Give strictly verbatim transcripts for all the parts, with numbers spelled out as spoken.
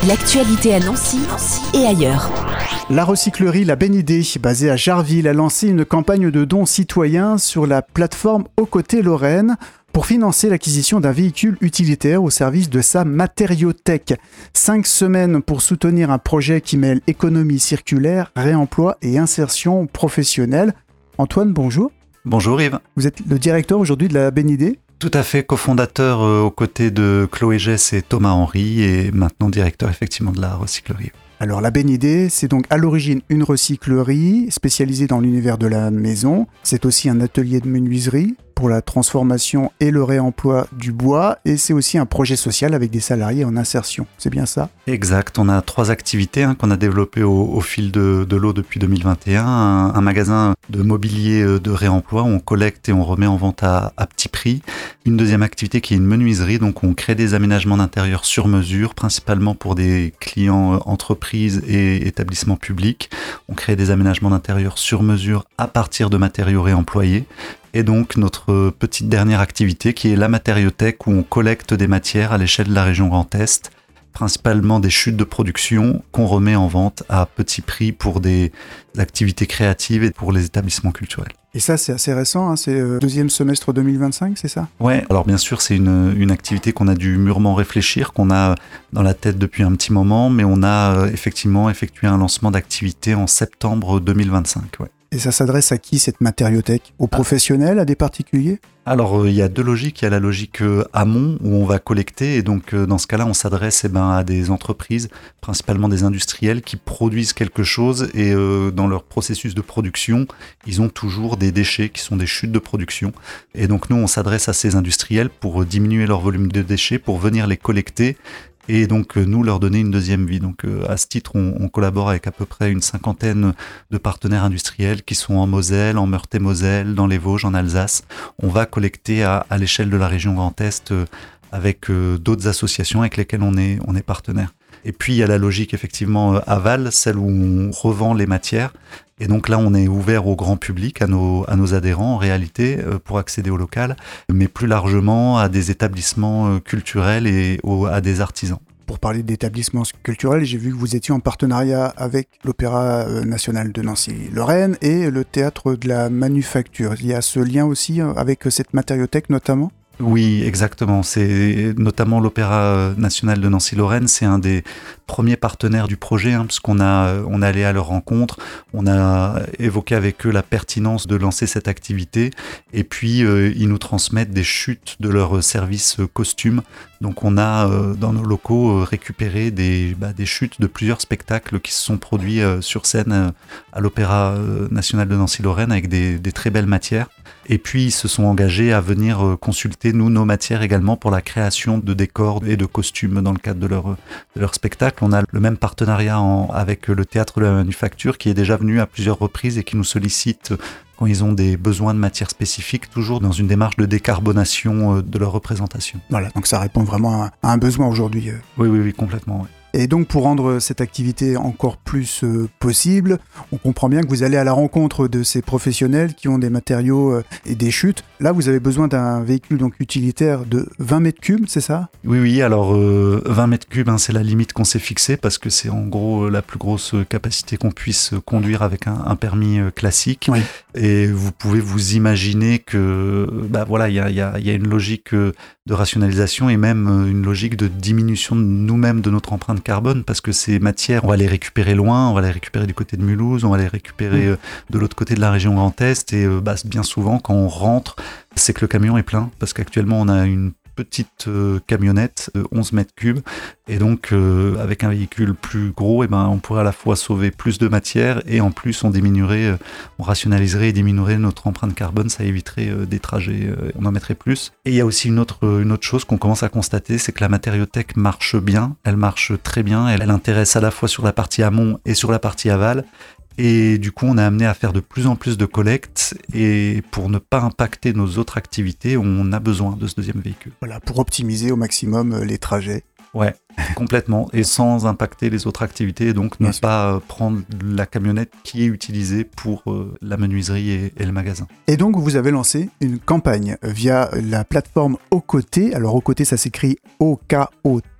L'actualité à Nancy, Nancy et ailleurs. La recyclerie La Bénidée, basée à Jarville, a lancé une campagne de dons citoyens sur la plateforme Aux Côtés Lorraine pour financer l'acquisition d'un véhicule utilitaire au service de sa matériothèque. Cinq semaines pour soutenir un projet qui mêle économie circulaire, réemploi et insertion professionnelle. Antoine, bonjour. Bonjour Yves. Vous êtes le directeur aujourd'hui de La Bénidée ? Tout à fait, cofondateur euh, aux côtés de Chloé Gess et Thomas Henry et maintenant directeur effectivement de la recyclerie. Alors La Bénidée, c'est donc à l'origine une recyclerie spécialisée dans l'univers de la maison. C'est aussi un atelier de menuiserie pour la transformation et le réemploi du bois. Et c'est aussi un projet social avec des salariés en insertion. C'est bien ça ? Exact, on a trois activités hein, qu'on a développées au, au fil de, de l'eau depuis deux mille vingt et un. Un, un magasin de mobilier de réemploi où on collecte et on remet en vente à, à petit prix. Une deuxième activité qui est une menuiserie, donc on crée des aménagements d'intérieur sur mesure, principalement pour des clients entreprises et établissements publics. On crée des aménagements d'intérieur sur mesure à partir de matériaux réemployés. Et donc notre petite dernière activité qui est la matériothèque où on collecte des matières à l'échelle de la région Grand Est, principalement des chutes de production qu'on remet en vente à petit prix pour des activités créatives et pour les établissements culturels. Et ça, c'est assez récent, hein, c'est euh, deuxième semestre deux mille vingt-cinq, c'est ça ? Ouais, alors bien sûr, c'est une, une activité qu'on a dû mûrement réfléchir, qu'on a dans la tête depuis un petit moment, mais on a euh, effectivement effectué un lancement d'activité en septembre deux mille vingt-cinq, ouais. Et ça s'adresse à qui cette matériothèque ? Aux professionnels, à des particuliers ? Alors euh, il y a deux logiques, il y a la logique euh, amont où on va collecter et donc euh, dans ce cas-là on s'adresse eh ben, à des entreprises, principalement des industriels qui produisent quelque chose et euh, dans leur processus de production ils ont toujours des déchets qui sont des chutes de production et donc nous on s'adresse à ces industriels pour diminuer leur volume de déchets, pour venir les collecter et donc euh, nous leur donner une deuxième vie. Donc euh, à ce titre, on, on collabore avec à peu près une cinquantaine de partenaires industriels qui sont en Moselle, en Meurthe-et-Moselle, dans les Vosges, en Alsace. On va collecter à, à l'échelle de la région Grand Est euh, avec euh, d'autres associations avec lesquelles on est, on est partenaire. Et puis il y a la logique effectivement euh, aval, celle où on revend les matières. Et donc là, on est ouvert au grand public, à nos, à nos adhérents en réalité, euh, pour accéder au local, mais plus largement à des établissements euh, culturels et au, à des artisans. Pour parler d'établissements culturels, j'ai vu que vous étiez en partenariat avec l'Opéra national de Nancy-Lorraine et le Théâtre de la Manufacture. Il y a ce lien aussi avec cette matériothèque notamment ? Oui, exactement. C'est notamment l'Opéra national de Nancy-Lorraine. C'est un des premiers partenaires du projet, hein, puisqu'on a, on est allé à leur rencontre. On a évoqué avec eux la pertinence de lancer cette activité. Et puis, euh, ils nous transmettent des chutes de leur service costume. Donc, on a, euh, dans nos locaux, euh, récupéré des, bah, des chutes de plusieurs spectacles qui se sont produits euh, sur scène euh, à l'Opéra national de Nancy-Lorraine avec des, des très belles matières. Et puis, ils se sont engagés à venir euh, consulter, nous, nos matières également pour la création de décors et de costumes dans le cadre de leur, de leur spectacle. On a le même partenariat en, avec le Théâtre de la Manufacture qui est déjà venu à plusieurs reprises et qui nous sollicite quand ils ont des besoins de matières spécifiques, toujours dans une démarche de décarbonation de leur représentation. Voilà, donc ça répond vraiment à, à un besoin aujourd'hui. Oui, oui, oui, complètement, oui. Et donc pour rendre cette activité encore plus euh, possible, on comprend bien que vous allez à la rencontre de ces professionnels qui ont des matériaux euh, et des chutes. Là, vous avez besoin d'un véhicule donc utilitaire de vingt mètres cubes, c'est ça ? Oui, oui, alors euh, vingt mètres cubes, hein, c'est la limite qu'on s'est fixée parce que c'est en gros la plus grosse capacité qu'on puisse conduire avec un, un permis euh, classique. Oui. Et vous pouvez vous imaginer que bah, voilà, il y a, y a, y a une logique euh, de rationalisation et même euh, une logique de diminution de nous-mêmes de notre empreinte carbone parce que ces matières, on va les récupérer loin, on va les récupérer du côté de Mulhouse, on va les récupérer euh, de l'autre côté de la région Grand Est et euh, bah, bien souvent quand on rentre, c'est que le camion est plein parce qu'actuellement on a une petite euh, camionnette de onze mètres cubes et donc euh, avec un véhicule plus gros, et ben, on pourrait à la fois sauver plus de matière et en plus on diminuerait, euh, on rationaliserait et diminuerait notre empreinte carbone, ça éviterait euh, des trajets, euh, on en mettrait plus. Et il y a aussi une autre, une autre chose qu'on commence à constater, c'est que la matériothèque marche bien, elle marche très bien, elle, elle intéresse à la fois sur la partie amont et sur la partie aval. Et du coup, on a amené à faire de plus en plus de collectes et pour ne pas impacter nos autres activités, on a besoin de ce deuxième véhicule. Voilà, pour optimiser au maximum les trajets. Ouais, complètement. Et sans impacter les autres activités, et donc ne Bien pas sûr. prendre la camionnette qui est utilisée pour euh, la menuiserie et, et le magasin. Et donc, vous avez lancé une campagne via la plateforme Aux Côtés. Alors, Aux Côtés, ça s'écrit O K O T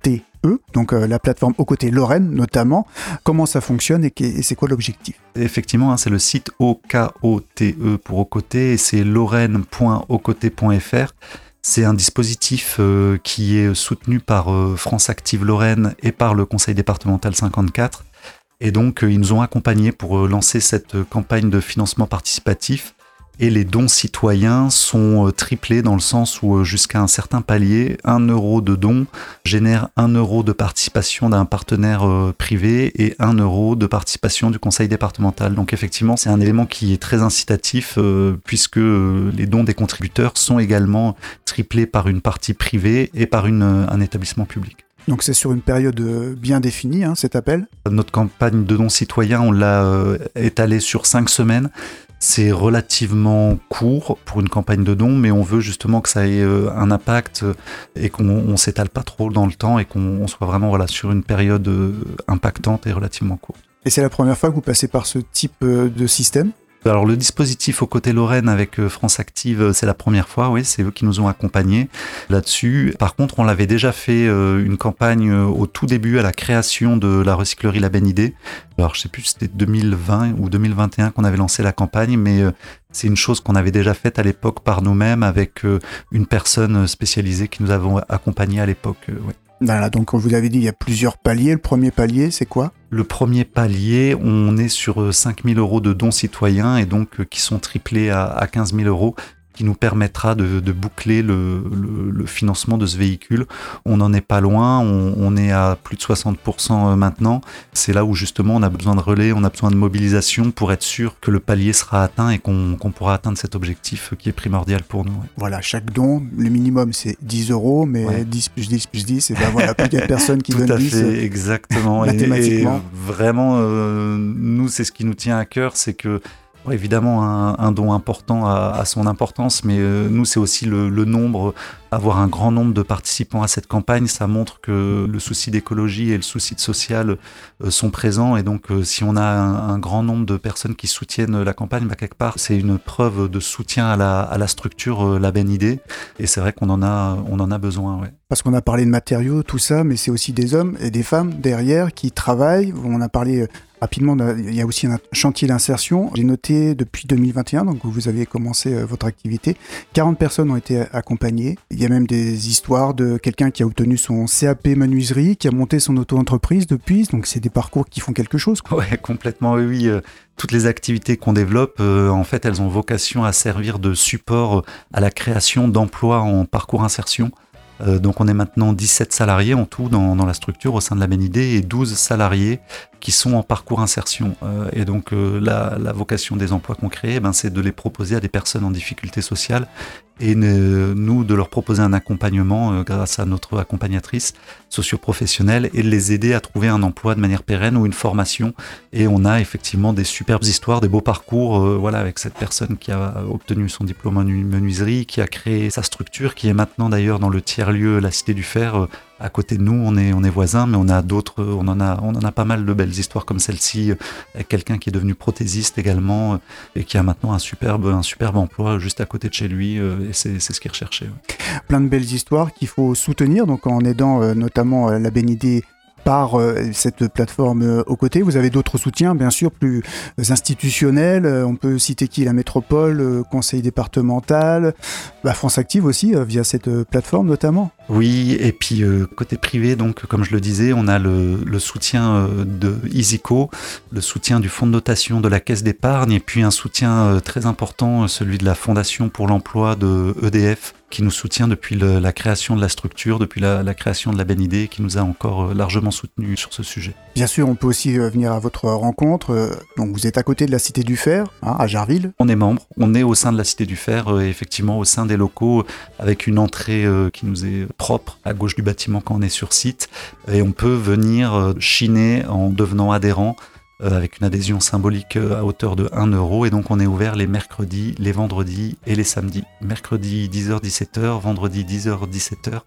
E, donc euh, la plateforme Aux Côtés Lorraine notamment. Comment ça fonctionne et, et c'est quoi l'objectif ? Effectivement, hein, c'est le site O K O T E pour Aux Côtés et c'est lorraine point aux côtés point f r. C'est un dispositif euh, qui est soutenu par euh, France Active Lorraine et par le Conseil départemental cinquante-quatre. Et donc, euh, ils nous ont accompagnés pour euh, lancer cette euh, campagne de financement participatif. Et les dons citoyens sont euh, triplés dans le sens où euh, jusqu'à un certain palier, un euro de don génère un euro de participation d'un partenaire euh, privé et un euro de participation du conseil départemental. Donc effectivement, c'est un élément qui est très incitatif euh, puisque euh, les dons des contributeurs sont également triplés par une partie privée et par une, un établissement public. Donc c'est sur une période bien définie, hein, cet appel ? Notre campagne de dons citoyens, on l'a euh, étalée sur cinq semaines. C'est relativement court pour une campagne de dons, mais on veut justement que ça ait euh, un impact et qu'on ne s'étale pas trop dans le temps et qu'on on soit vraiment voilà, sur une période euh, impactante et relativement courte. Et c'est la première fois que vous passez par ce type euh, de système ? Alors le dispositif Aux Côtés Lorraine avec France Active, c'est la première fois, oui, c'est eux qui nous ont accompagnés là-dessus. Par contre, on l'avait déjà fait euh, une campagne euh, au tout début à la création de la recyclerie La Bénidée. Alors je sais plus si c'était deux mille vingt ou deux mille vingt et un qu'on avait lancé la campagne, mais euh, c'est une chose qu'on avait déjà faite à l'époque par nous-mêmes avec euh, une personne spécialisée qui nous avait accompagnés à l'époque. Euh, ouais. Voilà, donc on vous avait dit, il y a plusieurs paliers. Le premier palier, c'est quoi ? Le premier palier, on est sur cinq mille euros de dons citoyens et donc euh, qui sont triplés à, à quinze mille euros, qui nous permettra de, de boucler le, le, le financement de ce véhicule. On n'en est pas loin, on, on est à plus de soixante pour cent maintenant. C'est là où justement on a besoin de relais, on a besoin de mobilisation pour être sûr que le palier sera atteint et qu'on, qu'on pourra atteindre cet objectif qui est primordial pour nous. Ouais. Voilà, chaque don, le minimum c'est dix euros, mais ouais. dix plus dix plus dix, et ben voilà, plus il y a personne qui donne dix. Tout à fait, exactement. Mathématiquement. Et, et vraiment, euh, nous, c'est ce qui nous tient à cœur, c'est que Ouais, évidemment, un, un don important a, a son importance, mais euh, nous, c'est aussi le, le nombre, avoir un grand nombre de participants à cette campagne, ça montre que le souci d'écologie et le souci de social euh, sont présents, et donc euh, si on a un, un grand nombre de personnes qui soutiennent la campagne, bah, quelque part, c'est une preuve de soutien à la, à la structure euh, La Bénidée, et c'est vrai qu'on en a, on en a besoin, ouais. Parce qu'on a parlé de matériaux, tout ça, mais c'est aussi des hommes et des femmes derrière qui travaillent. On a parlé rapidement, il y a aussi un chantier d'insertion. J'ai noté depuis deux mille vingt et un, donc vous avez commencé votre activité, quarante personnes ont été accompagnées. Il y a même des histoires de quelqu'un qui a obtenu son C A P menuiserie, qui a monté son auto-entreprise depuis, donc c'est des parcours qui font quelque chose, quoi. Ouais, complètement, oui, oui. Toutes les activités qu'on développe, euh, en fait, elles ont vocation à servir de support à la création d'emplois en parcours insertion. Euh, donc on est maintenant dix-sept salariés en tout dans, dans la structure au sein de La Bénidée et douze salariés qui sont en parcours insertion. Euh, et donc euh, la, la vocation des emplois qu'on crée, ben, c'est de les proposer à des personnes en difficulté sociale et ne, nous de leur proposer un accompagnement euh, grâce à notre accompagnatrice socio-professionnelle et de les aider à trouver un emploi de manière pérenne ou une formation. Et on a effectivement des superbes histoires, des beaux parcours euh, voilà, avec cette personne qui a obtenu son diplôme en menuiserie, qui a créé sa structure, qui est maintenant d'ailleurs dans le tiers-lieu La Cité du Fer. Euh, à côté de nous, on est, on est voisins, mais on a d'autres, on en a, on en a pas mal de belles histoires comme celle-ci, avec quelqu'un qui est devenu prothésiste également, et qui a maintenant un superbe, un superbe emploi juste à côté de chez lui, et c'est, c'est ce qu'il recherchait. Plein de belles histoires qu'il faut soutenir, donc en aidant euh, notamment euh, La Bénidée par euh, cette plateforme euh, aux côtés. Vous avez d'autres soutiens, bien sûr, plus institutionnels. Euh, on peut citer qui ? La métropole, euh, conseil départemental, bah, France Active aussi, euh, via cette euh, plateforme notamment. Oui, et puis euh, côté privé, donc comme je le disais, on a le, le soutien euh, de Isico, le soutien du fonds de dotation de la Caisse d'épargne, et puis un soutien euh, très important, celui de la Fondation pour l'emploi de E D F, qui nous soutient depuis le, la création de la structure, depuis la, la création de La Bénidée, qui nous a encore euh, largement soutenus sur ce sujet. Bien sûr, on peut aussi euh, venir à votre rencontre. Euh, donc vous êtes à côté de la Cité du Fer, hein, à Jarville. On est membre, on est au sein de la Cité du Fer, euh, effectivement au sein des locaux, avec une entrée euh, qui nous est propre à gauche du bâtiment quand on est sur site. Et on peut venir euh, chiner en devenant adhérent, Euh, avec une adhésion symbolique euh, à hauteur de un euro, et donc on est ouvert les mercredis, les vendredis et les samedis. Mercredi dix heures dix-sept heures, vendredi dix heures dix-sept heures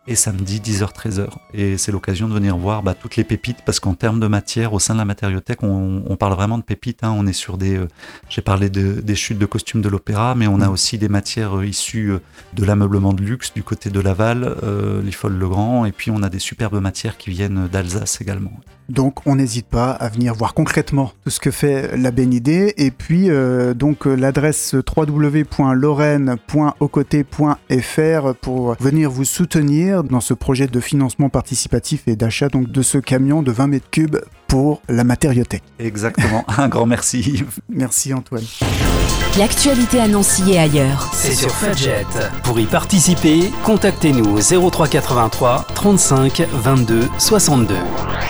et samedi dix heures treize heures. Et c'est l'occasion de venir voir bah, toutes les pépites, parce qu'en termes de matière, au sein de la matériothèque, on, on parle vraiment de pépites. Hein. On est sur des... Euh, j'ai parlé de, des chutes de costumes de l'opéra, mais on a aussi des matières euh, issues euh, de l'ameublement de luxe du côté de Laval, euh, l'I F O L Legrand, et puis on a des superbes matières qui viennent d'Alsace également. Donc on n'hésite pas à venir voir concrètement tout ce que fait la Bénidé. Et puis euh, donc l'adresse w w w point lorraine point aucoté point f r pour venir vous soutenir dans ce projet de financement participatif et d'achat donc de ce camion de vingt mètres cubes pour la matériothèque. Exactement, un grand merci. Merci Antoine. L'actualité à Nancy et ailleurs. C'est sur Fadjet. Pour y participer, contactez-nous au zéro trois quatre-vingt-trois trente-cinq vingt-deux soixante-deux.